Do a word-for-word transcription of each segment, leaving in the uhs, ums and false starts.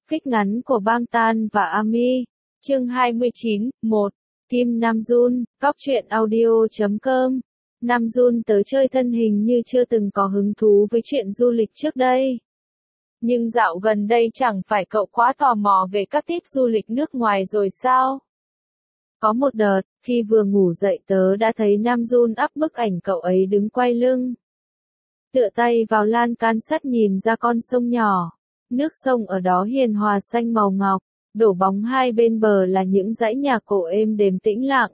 Phích ngắn của Bang Tan và Ami. Chương hai mươi chín, một. Kim Nam Jun, Cóc truyện audio chấm com. Nam Jun tới chơi thân hình như chưa từng có hứng thú với chuyện du lịch trước đây. Nhưng dạo gần đây chẳng phải cậu quá tò mò về các tip du lịch nước ngoài rồi sao? Có một đợt, khi vừa ngủ dậy tớ đã thấy Nam Jun up bức ảnh cậu ấy đứng quay lưng, tựa tay vào lan can sắt nhìn ra con sông nhỏ. Nước sông ở đó hiền hòa xanh màu ngọc, đổ bóng hai bên bờ là những dãy nhà cổ êm đềm tĩnh lặng.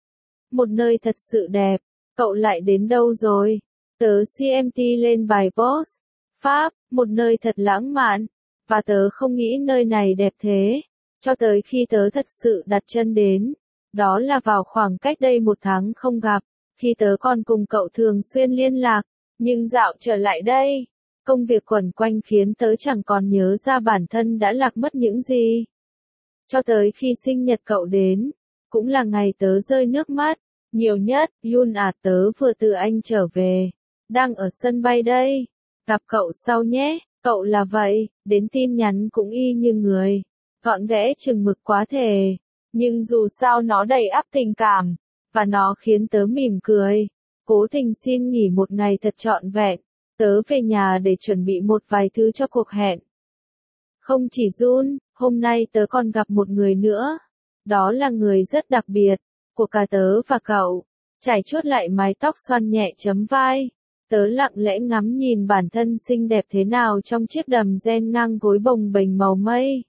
Một nơi thật sự đẹp. Cậu lại đến đâu rồi? Tớ xê em tê lên bài post. Pháp, một nơi thật lãng mạn. Và tớ không nghĩ nơi này đẹp thế. Cho tới khi tớ thật sự đặt chân đến. Đó là vào khoảng cách đây một tháng không gặp. Khi tớ còn cùng cậu thường xuyên liên lạc. Nhưng dạo trở lại đây, công việc quẩn quanh khiến tớ chẳng còn nhớ ra bản thân đã lạc mất những gì. Cho tới khi sinh nhật cậu đến, cũng là ngày tớ rơi nước mắt nhiều nhất. Yun à, tớ vừa từ Anh trở về, đang ở sân bay đây. Gặp cậu sau nhé. Cậu là vậy, đến tin nhắn cũng y như người, gọn ghẽ chừng mực quá thề. Nhưng dù sao nó đầy ắp tình cảm, và nó khiến tớ mỉm cười. Cố tình xin nghỉ một ngày thật trọn vẹn. Tớ về nhà để chuẩn bị một vài thứ cho cuộc hẹn. Không chỉ Jun, hôm nay tớ còn gặp một người nữa. Đó là người rất đặc biệt, của cả tớ và cậu. Chải chuốt lại mái tóc xoăn nhẹ chấm vai. Tớ lặng lẽ ngắm nhìn bản thân xinh đẹp thế nào trong chiếc đầm ren ngang gối bồng bềnh màu mây.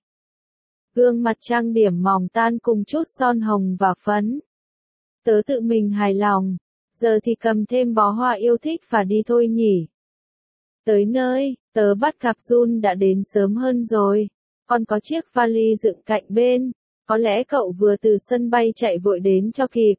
Gương mặt trang điểm mỏng tan cùng chút son hồng và phấn. Tớ tự mình hài lòng. Giờ thì cầm thêm bó hoa yêu thích và đi thôi nhỉ. Tới nơi, tớ bắt gặp Jun đã đến sớm hơn rồi. Còn có chiếc vali dựng cạnh bên. Có lẽ cậu vừa từ sân bay chạy vội đến cho kịp.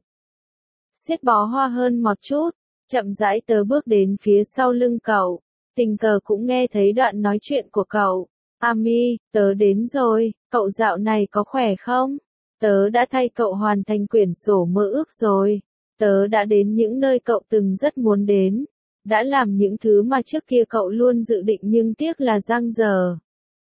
Siết bó hoa hơn một chút. Chậm rãi tớ bước đến phía sau lưng cậu. Tình cờ cũng nghe thấy đoạn nói chuyện của cậu. Ami, tớ đến rồi. Cậu dạo này có khỏe không? Tớ đã thay cậu hoàn thành quyển sổ mơ ước rồi. Tớ đã đến những nơi cậu từng rất muốn đến. Đã làm những thứ mà trước kia cậu luôn dự định nhưng tiếc là dang dở.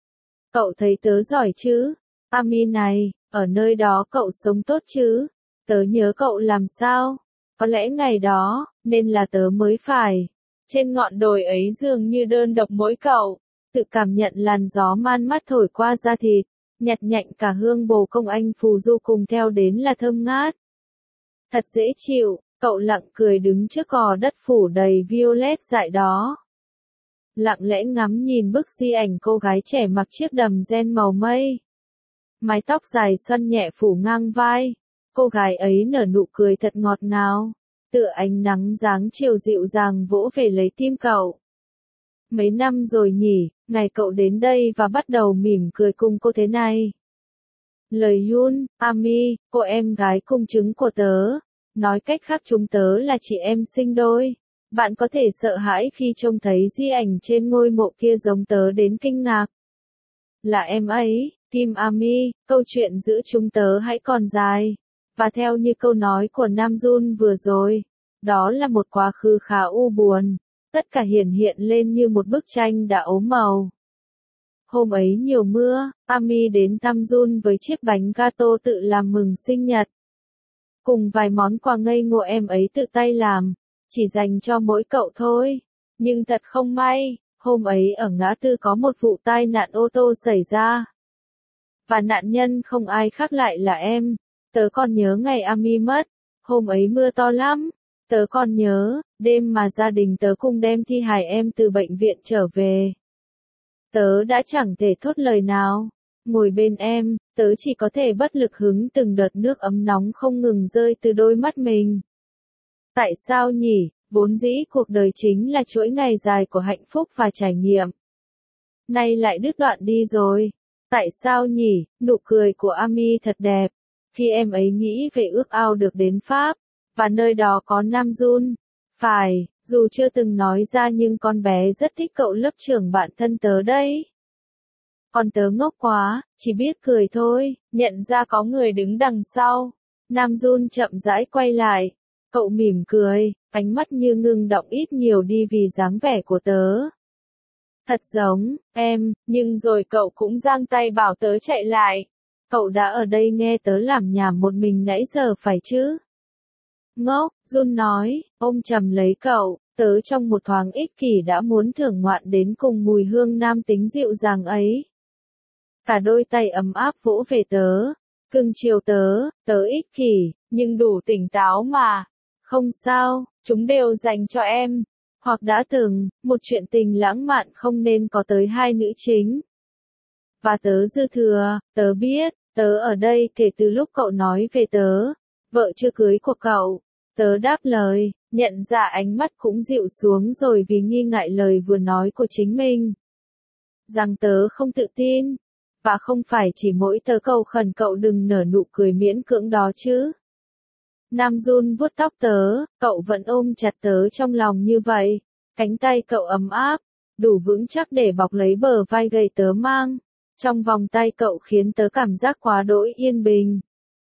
Cậu thấy tớ giỏi chứ? Ami này, ở nơi đó cậu sống tốt chứ? Tớ nhớ cậu làm sao? Có lẽ ngày đó, nên là tớ mới phải. Trên ngọn đồi ấy dường như đơn độc mỗi cậu. Tự cảm nhận làn gió man mát thổi qua da thịt. Nhặt nhạnh cả hương bồ công anh phù du cùng theo đến là thơm ngát. Thật dễ chịu. Cậu lặng cười đứng trước cỏ đất phủ đầy violet dại đó. Lặng lẽ ngắm nhìn bức di ảnh cô gái trẻ mặc chiếc đầm ren màu mây. Mái tóc dài xoăn nhẹ phủ ngang vai. Cô gái ấy nở nụ cười thật ngọt ngào. Tựa ánh nắng dáng chiều dịu dàng vỗ về lấy tim cậu. Mấy năm rồi nhỉ, ngày cậu đến đây và bắt đầu mỉm cười cùng cô thế này. Lời Yun, Ami, cô em gái cung chứng của tớ. Nói cách khác chúng tớ là chị em sinh đôi. Bạn có thể sợ hãi khi trông thấy di ảnh trên ngôi mộ kia giống tớ đến kinh ngạc. Là em ấy, Kim Ami, câu chuyện giữa chúng tớ hãy còn dài. Và theo như câu nói của Nam Jun vừa rồi, đó là một quá khứ khá u buồn. Tất cả hiển hiện lên như một bức tranh đã ốm màu. Hôm ấy nhiều mưa, Ami đến thăm Jun với chiếc bánh gato tự làm mừng sinh nhật. Cùng vài món quà ngây ngô em ấy tự tay làm, chỉ dành cho mỗi cậu thôi. Nhưng thật không may, hôm ấy ở ngã tư có một vụ tai nạn ô tô xảy ra. Và nạn nhân không ai khác lại là em. Tớ còn nhớ ngày Ami mất, hôm ấy mưa to lắm. Tớ còn nhớ, đêm mà gia đình tớ cùng đem thi hài em từ bệnh viện trở về. Tớ đã chẳng thể thốt lời nào. Ngồi bên em, tớ chỉ có thể bất lực hứng từng đợt nước ấm nóng không ngừng rơi từ đôi mắt mình. Tại sao nhỉ? Vốn dĩ cuộc đời chính là chuỗi ngày dài của hạnh phúc và trải nghiệm. Nay lại đứt đoạn đi rồi. Tại sao nhỉ? Nụ cười của Ami thật đẹp. Khi em ấy nghĩ về ước ao được đến Pháp, và nơi đó có Nam Jun. Phải, dù chưa từng nói ra nhưng con bé rất thích cậu lớp trưởng bạn thân tớ đấy. Còn tớ ngốc quá, chỉ biết cười thôi, nhận ra có người đứng đằng sau. Nam Jun chậm rãi quay lại. Cậu mỉm cười, ánh mắt như ngưng động ít nhiều đi vì dáng vẻ của tớ. Thật giống, em, nhưng rồi cậu cũng giang tay bảo tớ chạy lại. Cậu đã ở đây nghe tớ làm nhảm một mình nãy giờ phải chứ? Ngốc, Jun nói, ôm chầm lấy cậu, tớ trong một thoáng ích kỷ đã muốn thưởng ngoạn đến cùng mùi hương nam tính dịu dàng ấy. Cả đôi tay ấm áp vỗ về tớ, cưng chiều tớ, tớ ích kỷ, nhưng đủ tỉnh táo mà. Không sao, chúng đều dành cho em. Hoặc đã từng, một chuyện tình lãng mạn không nên có tới hai nữ chính. Và tớ dư thừa, tớ biết, tớ ở đây kể từ lúc cậu nói về tớ, vợ chưa cưới của cậu. Tớ đáp lời, nhận ra ánh mắt cũng dịu xuống rồi vì nghi ngại lời vừa nói của chính mình. Rằng tớ không tự tin, và không phải chỉ mỗi tớ cầu khẩn cậu đừng nở nụ cười miễn cưỡng đó chứ. Nam Jun vuốt tóc tớ, cậu vẫn ôm chặt tớ trong lòng như vậy. Cánh tay cậu ấm áp, đủ vững chắc để bọc lấy bờ vai gầy tớ mang. Trong vòng tay cậu khiến tớ cảm giác quá đỗi yên bình.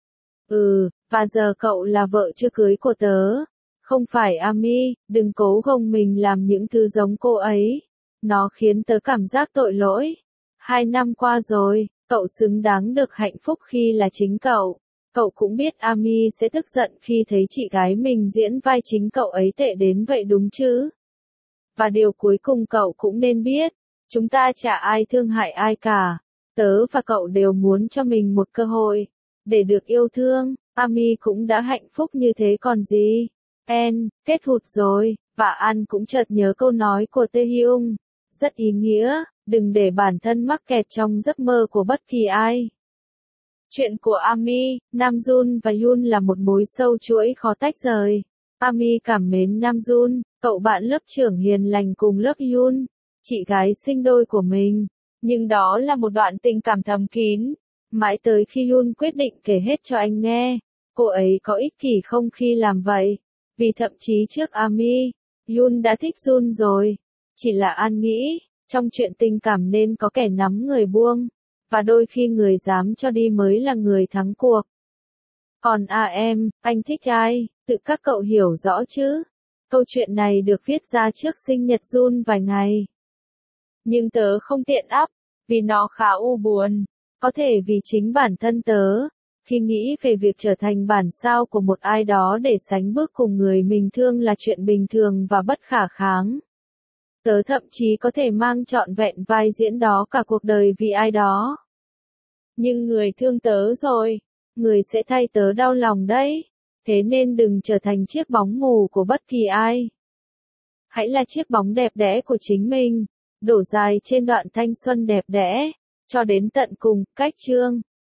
Ừ, và giờ cậu là vợ chưa cưới của tớ. Không phải Ami, đừng cố gồng mình làm những thứ giống cô ấy. Nó khiến tớ cảm giác tội lỗi. Hai năm qua rồi, cậu xứng đáng được hạnh phúc khi là chính cậu. Cậu cũng biết Ami sẽ tức giận khi thấy chị gái mình diễn vai chính cậu ấy tệ đến vậy đúng chứ? Và điều cuối cùng cậu cũng nên biết, chúng ta chả ai thương hại ai cả. Tớ và cậu đều muốn cho mình một cơ hội, để được yêu thương. Ami cũng đã hạnh phúc như thế còn gì. En, kết hụt rồi, và An cũng chợt nhớ câu nói của Tae Hyung. Rất ý nghĩa, đừng để bản thân mắc kẹt trong giấc mơ của bất kỳ ai. Chuyện của Ami, Nam Jun và Yoon là một mối sâu chuỗi khó tách rời. Ami cảm mến Nam Jun, cậu bạn lớp trưởng hiền lành cùng lớp Yoon, chị gái sinh đôi của mình. Nhưng đó là một đoạn tình cảm thầm kín. Mãi tới khi Yoon quyết định kể hết cho anh nghe, cô ấy có ích kỷ không khi làm vậy. Vì thậm chí trước Ami, Yoon đã thích Jun rồi. Chỉ là An nghĩ, trong chuyện tình cảm nên có kẻ nắm người buông. Và đôi khi người dám cho đi mới là người thắng cuộc. Còn à em, anh thích ai, tự các cậu hiểu rõ chứ. Câu chuyện này được viết ra trước sinh nhật Jun vài ngày. Nhưng tớ không tiện up, vì nó khá u buồn. Có thể vì chính bản thân tớ, khi nghĩ về việc trở thành bản sao của một ai đó để sánh bước cùng người mình thương là chuyện bình thường và bất khả kháng. Tớ thậm chí có thể mang trọn vẹn vai diễn đó cả cuộc đời vì ai đó. Nhưng người thương tớ rồi, người sẽ thay tớ đau lòng đấy. Thế nên đừng trở thành chiếc bóng mù của bất kỳ ai. Hãy là chiếc bóng đẹp đẽ của chính mình, đổ dài trên đoạn thanh xuân đẹp đẽ, cho đến tận cùng, cách chương.